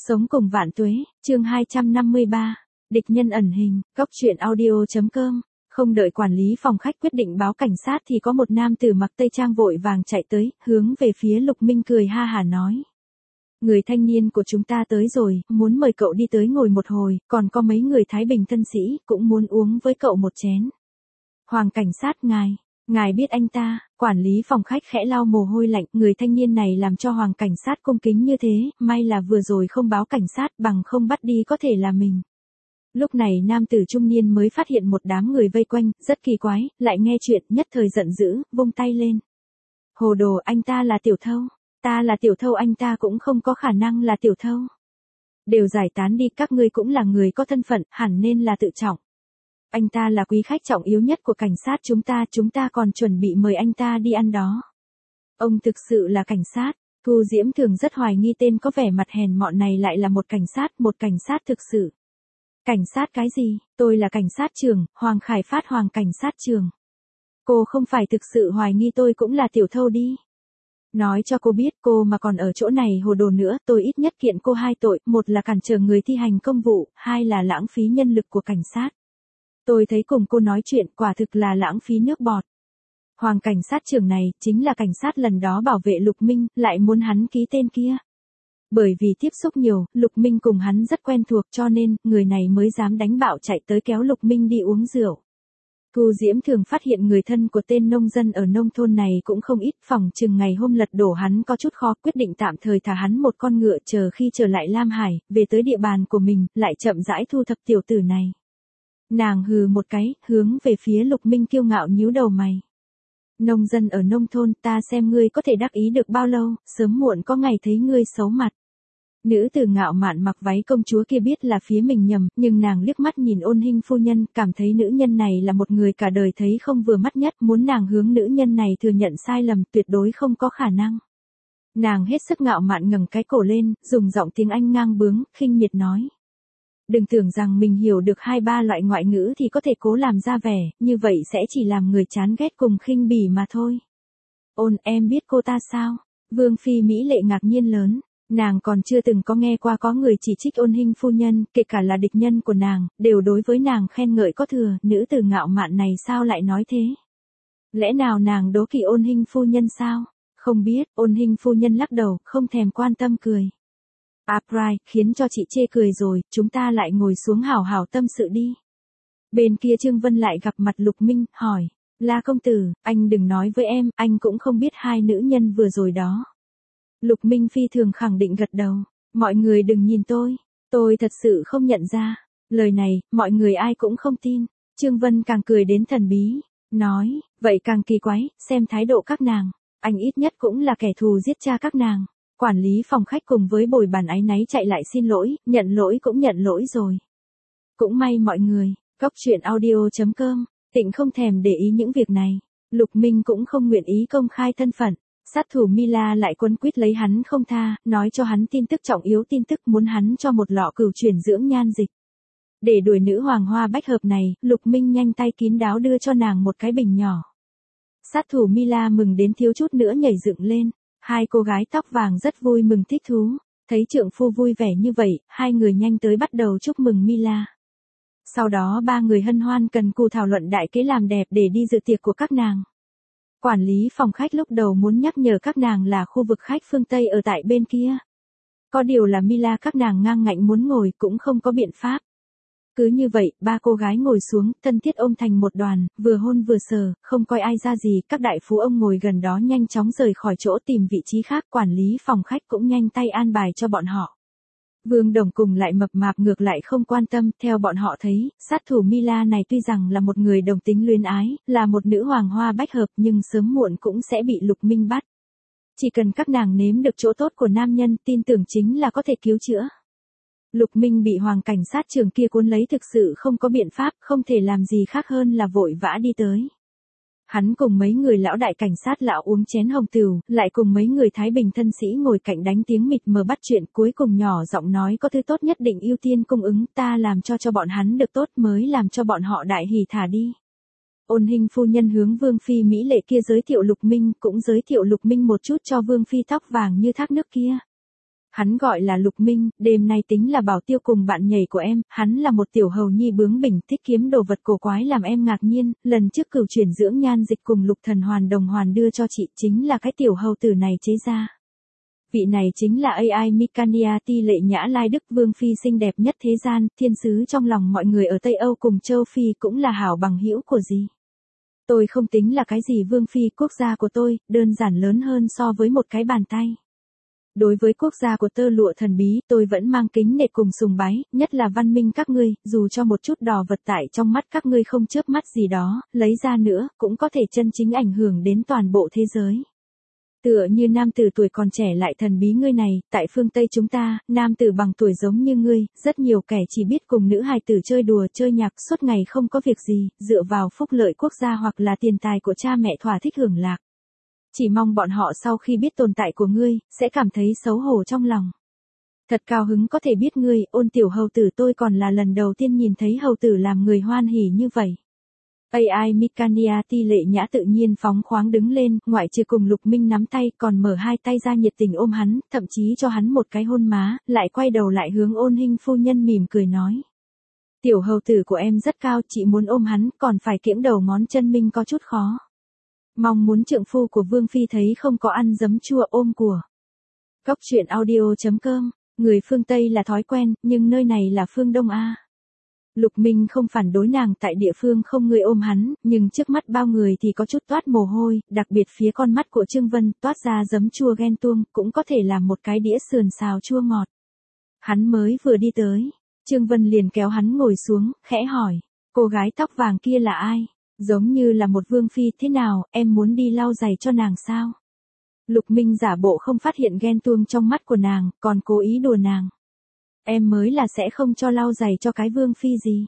Sống cùng vạn tuế, chương 253, địch nhân ẩn hình, góc truyện audio.com. Không đợi quản lý phòng khách quyết định báo cảnh sát thì có một nam tử mặc tây trang vội vàng chạy tới, hướng về phía Lục Minh cười ha hả nói. Người thanh niên của chúng ta tới rồi, muốn mời cậu đi tới ngồi một hồi, còn có mấy người Thái Bình thân sĩ, cũng muốn uống với cậu một chén. Hoàng cảnh sát ngài biết anh ta, quản lý phòng khách khẽ lau mồ hôi lạnh, người thanh niên này làm cho Hoàng cảnh sát cung kính như thế, may là vừa rồi không báo cảnh sát bằng không bắt đi có thể là mình. Lúc này nam tử trung niên mới phát hiện một đám người vây quanh, rất kỳ quái, lại nghe chuyện, nhất thời giận dữ, vung tay lên. Hồ đồ, anh ta là tiểu thâu. Ta là tiểu thâu, anh ta cũng không có khả năng là tiểu thâu. Đều giải tán đi, các ngươi cũng là người có thân phận, hẳn nên là tự trọng. Anh ta là quý khách trọng yếu nhất của cảnh sát chúng ta còn chuẩn bị mời anh ta đi ăn đó. Ông thực sự là cảnh sát, Thu Diễm Thường rất hoài nghi tên có vẻ mặt hèn mọn này lại là một cảnh sát thực sự. Cảnh sát cái gì, tôi là cảnh sát trưởng, Hoàng Khải Phát, Hoàng cảnh sát trưởng. Cô không phải thực sự hoài nghi tôi cũng là tiểu thâu đi. Nói cho cô biết, cô mà còn ở chỗ này hồ đồ nữa, tôi ít nhất kiện cô 2 tội, một là cản trở người thi hành công vụ, 2 là lãng phí nhân lực của cảnh sát. Tôi thấy cùng cô nói chuyện quả thực là lãng phí nước bọt. Hoàng cảnh sát trưởng này, chính là cảnh sát lần đó bảo vệ Lục Minh, lại muốn hắn ký tên kia. Bởi vì tiếp xúc nhiều, Lục Minh cùng hắn rất quen thuộc cho nên, người này mới dám đánh bạo chạy tới kéo Lục Minh đi uống rượu. Thu Diễm Thường phát hiện người thân của tên nông dân ở nông thôn này cũng không ít, phòng chừng ngày hôm lật đổ hắn có chút khó, quyết định tạm thời thả hắn một con ngựa chờ khi trở lại Lam Hải, về tới địa bàn của mình, lại chậm rãi thu thập tiểu tử này. Nàng hừ một cái, hướng về phía Lục Minh kiêu ngạo nhíu đầu mày. Nông dân ở nông thôn, ta xem ngươi có thể đắc ý được bao lâu, sớm muộn có ngày thấy ngươi xấu mặt. Nữ tử ngạo mạn mặc váy công chúa kia biết là phía mình nhầm, nhưng nàng liếc mắt nhìn Ôn Hinh phu nhân, cảm thấy nữ nhân này là một người cả đời thấy không vừa mắt nhất, muốn nàng hướng nữ nhân này thừa nhận sai lầm tuyệt đối không có khả năng. Nàng hết sức ngạo mạn ngẩng cái cổ lên, dùng giọng tiếng Anh ngang bướng, khinh miệt nói. Đừng tưởng rằng mình hiểu được 2-3 loại ngoại ngữ thì có thể cố làm ra vẻ, như vậy sẽ chỉ làm người chán ghét cùng khinh bỉ mà thôi. Ôn, em biết cô ta sao? Vương phi mỹ lệ ngạc nhiên lớn. Nàng còn chưa từng có nghe qua có người chỉ trích Ôn Hinh phu nhân, kể cả là địch nhân của nàng, đều đối với nàng khen ngợi có thừa, nữ tử ngạo mạn này sao lại nói thế? Lẽ nào nàng đố kỵ Ôn Hinh phu nhân sao? Không biết, Ôn Hinh phu nhân lắc đầu, không thèm quan tâm cười. Pride, khiến cho chị chê cười rồi, chúng ta lại ngồi xuống hảo hảo tâm sự đi. Bên kia Trương Vân lại gặp mặt Lục Minh, hỏi, La công tử, anh đừng nói với em, anh cũng không biết 2 nữ nhân vừa rồi đó. Lục Minh phi thường khẳng định gật đầu, mọi người đừng nhìn tôi thật sự không nhận ra. Lời này, mọi người ai cũng không tin. Trương Vân càng cười đến thần bí, nói, vậy càng kỳ quái, xem thái độ các nàng, anh ít nhất cũng là kẻ thù giết cha các nàng. Quản lý phòng khách cùng với bồi bàn áy náy chạy lại xin lỗi, nhận lỗi cũng nhận lỗi rồi. Cũng may mọi người, góc truyện audio.com, Tịnh không thèm để ý những việc này. Lục Minh cũng không nguyện ý công khai thân phận. Sát thủ Mila lại quấn quýt lấy hắn không tha, nói cho hắn tin tức trọng yếu, tin tức muốn hắn cho một lọ cửu chuyển dưỡng nhan dịch. Để đuổi nữ hoàng hoa bách hợp này, Lục Minh nhanh tay kín đáo đưa cho nàng một cái bình nhỏ. Sát thủ Mila mừng đến thiếu chút nữa nhảy dựng lên. 2 cô gái tóc vàng rất vui mừng thích thú. Thấy trượng phu vui vẻ như vậy, 2 người nhanh tới bắt đầu chúc mừng Mila. Sau đó 3 người hân hoan cần cù thảo luận đại kế làm đẹp để đi dự tiệc của các nàng. Quản lý phòng khách lúc đầu muốn nhắc nhở các nàng là khu vực khách phương Tây ở tại bên kia. Có điều là Mila các nàng ngang ngạnh muốn ngồi cũng không có biện pháp. Cứ như vậy, 3 cô gái ngồi xuống, thân thiết ôm thành một đoàn, vừa hôn vừa sờ, không coi ai ra gì, các đại phú ông ngồi gần đó nhanh chóng rời khỏi chỗ tìm vị trí khác, quản lý phòng khách cũng nhanh tay an bài cho bọn họ. Vương Đồng cùng lại mập mạp ngược lại không quan tâm, theo bọn họ thấy, sát thủ Mila này tuy rằng là một người đồng tính luyến ái, là một nữ hoàng hoa bách hợp nhưng sớm muộn cũng sẽ bị Lục Minh bắt. Chỉ cần các nàng nếm được chỗ tốt của nam nhân, tin tưởng chính là có thể cứu chữa. Lục Minh bị Hoàng cảnh sát trưởng kia cuốn lấy thực sự không có biện pháp, không thể làm gì khác hơn là vội vã đi tới. Hắn cùng mấy người lão đại cảnh sát lão uống chén hồng tửu, lại cùng mấy người Thái Bình thân sĩ ngồi cạnh đánh tiếng mịt mờ bắt chuyện, cuối cùng nhỏ giọng nói có thứ tốt nhất định ưu tiên cung ứng, ta làm cho bọn hắn được tốt mới làm cho bọn họ đại hỉ thả đi. Ôn Hinh phu nhân hướng Vương phi mỹ lệ kia giới thiệu Lục Minh, cũng giới thiệu Lục Minh một chút cho Vương phi tóc vàng như thác nước kia. Hắn gọi là Lục Minh, đêm nay tính là bảo tiêu cùng bạn nhảy của em, hắn là một tiểu hầu nhi bướng bỉnh thích kiếm đồ vật cổ quái làm em ngạc nhiên, lần trước cửu chuyển dưỡng nhan dịch cùng Lục Thần Hoàn đồng hoàn đưa cho chị chính là cái tiểu hầu tử này chế ra. Vị này chính là AI Mikania Ti Lệ Nhã Lai Đức Vương Phi xinh đẹp nhất thế gian, thiên sứ trong lòng mọi người ở Tây Âu cùng châu Phi cũng là hảo bằng hữu của gì. Tôi không tính là cái gì Vương Phi, quốc gia của tôi, đơn giản lớn hơn so với một cái bàn tay. Đối với quốc gia của tơ lụa thần bí, tôi vẫn mang kính nể cùng sùng bái, nhất là văn minh các ngươi, dù cho một chút đò vật tại trong mắt các ngươi không chớp mắt gì đó, lấy ra nữa, cũng có thể chân chính ảnh hưởng đến toàn bộ thế giới. Tựa như nam tử tuổi còn trẻ lại thần bí ngươi này, tại phương Tây chúng ta, nam tử bằng tuổi giống như ngươi, rất nhiều kẻ chỉ biết cùng nữ hài tử chơi đùa chơi nhạc suốt ngày không có việc gì, dựa vào phúc lợi quốc gia hoặc là tiền tài của cha mẹ thỏa thích hưởng lạc. Chỉ mong bọn họ sau khi biết tồn tại của ngươi, sẽ cảm thấy xấu hổ trong lòng. Thật cao hứng có thể biết ngươi, Ôn tiểu hầu tử, tôi còn là lần đầu tiên nhìn thấy hầu tử làm người hoan hỉ như vậy. AI Mikania Ti Lệ Nhã tự nhiên phóng khoáng đứng lên, ngoại trừ cùng Lục Minh nắm tay còn mở hai tay ra nhiệt tình ôm hắn, thậm chí cho hắn một cái hôn má, lại quay đầu lại hướng Ôn Hinh phu nhân mỉm cười nói. Tiểu hầu tử của em rất cao, chị muốn ôm hắn, còn phải kiễng đầu ngón chân minh có chút khó. Mong muốn trượng phu của Vương Phi thấy không có ăn giấm chua ôm của. Cóc truyện audio.com, người phương Tây là thói quen, nhưng nơi này là phương Đông A. Lục Minh không phản đối nàng tại địa phương không người ôm hắn, nhưng trước mắt bao người thì có chút toát mồ hôi, đặc biệt phía con mắt của Trương Vân toát ra giấm chua ghen tuông, cũng có thể làm một cái đĩa sườn xào chua ngọt. Hắn mới vừa đi tới, Trương Vân liền kéo hắn ngồi xuống, khẽ hỏi, cô gái tóc vàng kia là ai? Giống như là một vương phi, thế nào, em muốn đi lau giày cho nàng sao? Lục Minh giả bộ không phát hiện ghen tuông trong mắt của nàng, còn cố ý đùa nàng. Em mới là sẽ không cho lau giày cho cái vương phi gì.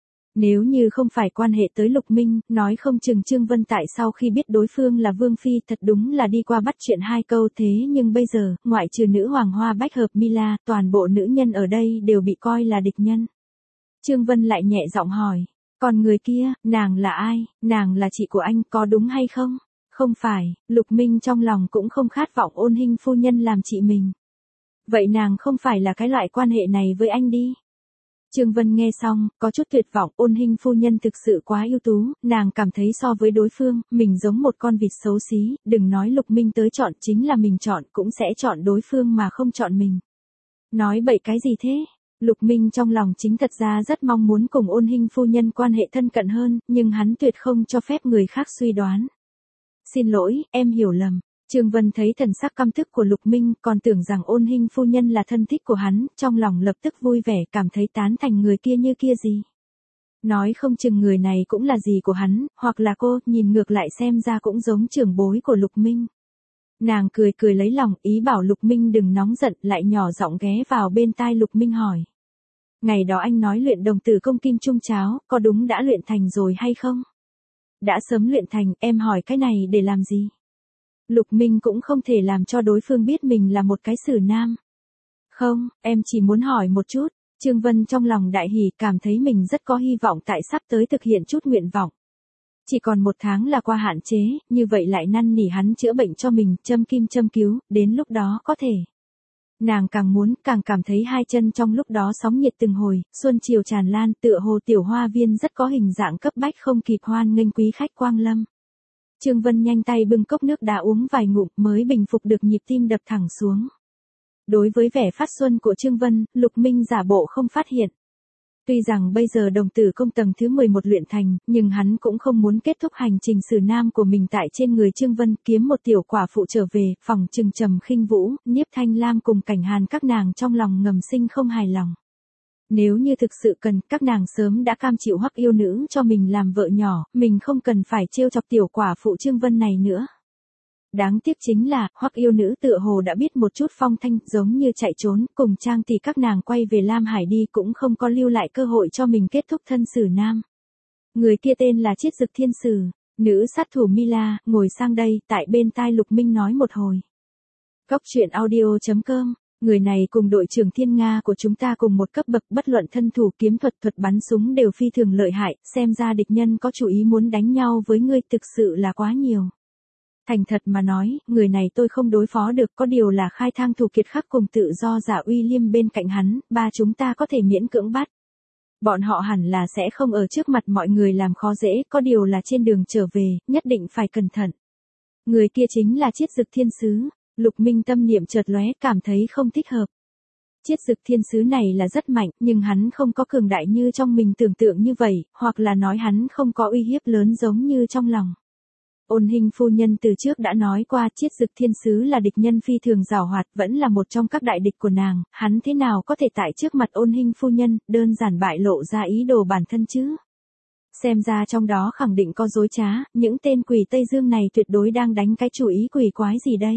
Nếu như không phải quan hệ tới Lục Minh, nói không chừng Trương Vân tại sau khi biết đối phương là vương phi thật đúng là đi qua bắt chuyện hai câu thế, nhưng bây giờ, ngoại trừ nữ hoàng hoa bách hợp Mila, toàn bộ nữ nhân ở đây đều bị coi là địch nhân. Trương Vân lại nhẹ giọng hỏi, còn người kia, nàng là ai, nàng là chị của anh có đúng hay không? Không phải, Lục Minh trong lòng cũng không khát vọng Ôn Hinh phu nhân làm chị mình. Vậy nàng không phải là cái loại quan hệ này với anh đi. Trương Vân nghe xong, có chút tuyệt vọng, Ôn Hinh phu nhân thực sự quá ưu tú, nàng cảm thấy so với đối phương, mình giống một con vịt xấu xí, đừng nói Lục Minh tới chọn, chính là mình chọn cũng sẽ chọn đối phương mà không chọn mình. Nói bậy cái gì thế? Lục Minh trong lòng chính thật ra rất mong muốn cùng Ôn Hinh phu nhân quan hệ thân cận hơn, nhưng hắn tuyệt không cho phép người khác suy đoán. Xin lỗi, em hiểu lầm. Trương Vân thấy thần sắc căm tức của Lục Minh, còn tưởng rằng Ôn Hinh phu nhân là thân thích của hắn, trong lòng lập tức vui vẻ, cảm thấy tán thành người kia như kia gì. Nói không chừng người này cũng là gì của hắn, hoặc là cô, nhìn ngược lại xem ra cũng giống trưởng bối của Lục Minh. Nàng cười cười lấy lòng, ý bảo Lục Minh đừng nóng giận, lại nhỏ giọng ghé vào bên tai Lục Minh hỏi. Ngày đó anh nói luyện đồng tử công kim trung cháo, có đúng đã luyện thành rồi hay không? Đã sớm luyện thành, em hỏi cái này để làm gì? Lục Minh cũng không thể làm cho đối phương biết mình là một cái xử nam. Không, em chỉ muốn hỏi một chút. Trương Vân trong lòng đại hỉ, cảm thấy mình rất có hy vọng tại sắp tới thực hiện chút nguyện vọng. Chỉ còn 1 tháng là qua hạn chế, như vậy lại năn nỉ hắn chữa bệnh cho mình, châm kim châm cứu, đến lúc đó có thể. Nàng càng muốn, càng cảm thấy hai chân trong lúc đó sóng nhiệt từng hồi, xuân chiều tràn lan, tựa hồ tiểu hoa viên rất có hình dạng cấp bách không kịp hoan nghênh quý khách quang lâm. Trương Vân nhanh tay bưng cốc nước đá uống vài ngụm mới bình phục được nhịp tim đập thẳng xuống. Đối với vẻ phát xuân của Trương Vân, Lục Minh giả bộ không phát hiện. Tuy rằng bây giờ đồng tử công tầng thứ 11 luyện thành, nhưng hắn cũng không muốn kết thúc hành trình xử nam của mình tại trên người Trương Vân, kiếm một tiểu quả phụ trở về, phòng Trừng Trầm Khinh Vũ, Nhiếp Thanh Lam cùng Cảnh Hàn các nàng trong lòng ngầm sinh không hài lòng. Nếu như thực sự cần, các nàng sớm đã cam chịu Hoắc yêu nữ cho mình làm vợ nhỏ, mình không cần phải trêu chọc tiểu quả phụ Trương Vân này nữa. Đáng tiếc chính là, Hoắc yêu nữ tựa hồ đã biết một chút phong thanh, giống như chạy trốn, cùng Trang thì các nàng quay về Lam Hải đi cũng không có lưu lại cơ hội cho mình kết thúc thân xử nam. Người kia tên là Chiết Dực Thiên Sử, nữ sát thủ Mila, ngồi sang đây, tại bên tai Lục Minh nói một hồi. Cóc truyện audio.com, người này cùng đội trưởng Thiên Nga của chúng ta cùng một cấp bậc, bất luận thân thủ kiếm thuật bắn súng đều phi thường lợi hại, xem ra địch nhân có chủ ý muốn đánh nhau với ngươi thực sự là quá nhiều. Thành thật mà nói, người này tôi không đối phó được, có điều là khai thang thủ kiệt khắc cùng tự do giả William bên cạnh hắn, ba chúng ta có thể miễn cưỡng bắt. Bọn họ hẳn là sẽ không ở trước mặt mọi người làm khó dễ, có điều là trên đường trở về, nhất định phải cẩn thận. Người kia chính là Chiết Dực Thiên Sứ. Lục Minh tâm niệm chợt lóe, cảm thấy không thích hợp. Chiết Dực Thiên Sứ này là rất mạnh, nhưng hắn không có cường đại như trong mình tưởng tượng như vậy, hoặc là nói hắn không có uy hiếp lớn giống như trong lòng. Ôn Hinh phu nhân từ trước đã nói qua, Chiết Dực Thiên Sứ là địch nhân phi thường giàu hoạt, vẫn là một trong các đại địch của nàng, hắn thế nào có thể tại trước mặt Ôn Hinh phu nhân, đơn giản bại lộ ra ý đồ bản thân chứ? Xem ra trong đó khẳng định có dối trá, những tên quỷ Tây Dương này tuyệt đối đang đánh cái chủ ý quỷ quái gì đây?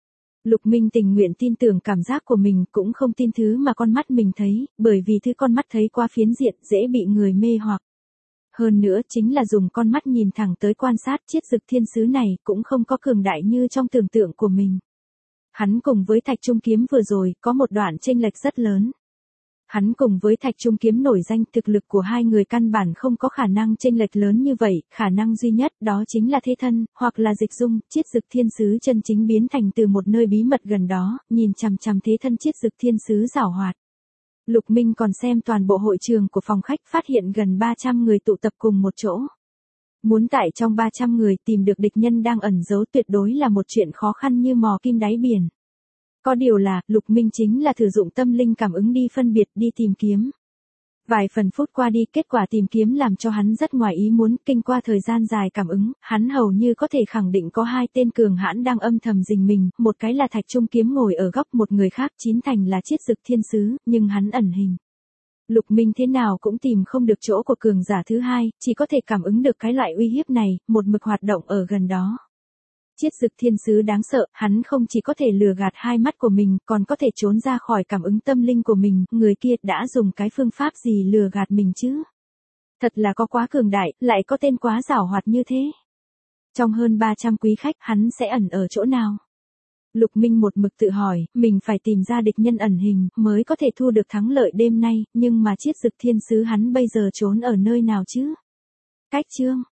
Lục Minh tình nguyện tin tưởng cảm giác của mình, cũng không tin thứ mà con mắt mình thấy, bởi vì thứ con mắt thấy quá phiến diện, dễ bị người mê hoặc. Hơn nữa chính là dùng con mắt nhìn thẳng tới quan sát, Chiết Dực Thiên Sứ này cũng không có cường đại như trong tưởng tượng của mình. Hắn cùng với Thạch Trung Kiếm vừa rồi có một đoạn chênh lệch rất lớn. Hắn cùng với Thạch Trung Kiếm nổi danh, thực lực của hai người căn bản không có khả năng chênh lệch lớn như vậy, khả năng duy nhất đó chính là thế thân, hoặc là dịch dung. Chiết Dực Thiên Sứ chân chính biến thành từ một nơi bí mật gần đó, nhìn chằm chằm thế thân Chiết Dực Thiên Sứ giảo hoạt. Lục Minh còn xem toàn bộ hội trường của phòng khách, phát hiện gần 300 người tụ tập cùng một chỗ. Muốn tại trong 300 người tìm được địch nhân đang ẩn giấu tuyệt đối là một chuyện khó khăn như mò kim đáy biển. Có điều là, Lục Minh chính là sử dụng tâm linh cảm ứng đi phân biệt, đi tìm kiếm. Vài phần phút qua đi, kết quả tìm kiếm làm cho hắn rất ngoài ý muốn, kinh qua thời gian dài cảm ứng, hắn hầu như có thể khẳng định có hai tên cường hãn đang âm thầm rình mình, một cái là Thạch Trung Kiếm ngồi ở góc, một người khác chín thành là Chiết Dực Thiên Sứ, nhưng hắn ẩn hình. Lục Minh thế nào cũng tìm không được chỗ của cường giả thứ hai, chỉ có thể cảm ứng được cái loại uy hiếp này, một mực hoạt động ở gần đó. Chiết Dực Thiên Sứ đáng sợ, hắn không chỉ có thể lừa gạt hai mắt của mình, còn có thể trốn ra khỏi cảm ứng tâm linh của mình, người kia đã dùng cái phương pháp gì lừa gạt mình chứ? Thật là có quá cường đại, lại có tên quá giảo hoạt như thế. Trong hơn 300 quý khách, hắn sẽ ẩn ở chỗ nào? Lục Minh một mực tự hỏi, mình phải tìm ra địch nhân ẩn hình, mới có thể thu được thắng lợi đêm nay, nhưng mà Chiết Dực Thiên Sứ hắn bây giờ trốn ở nơi nào chứ? Cách chương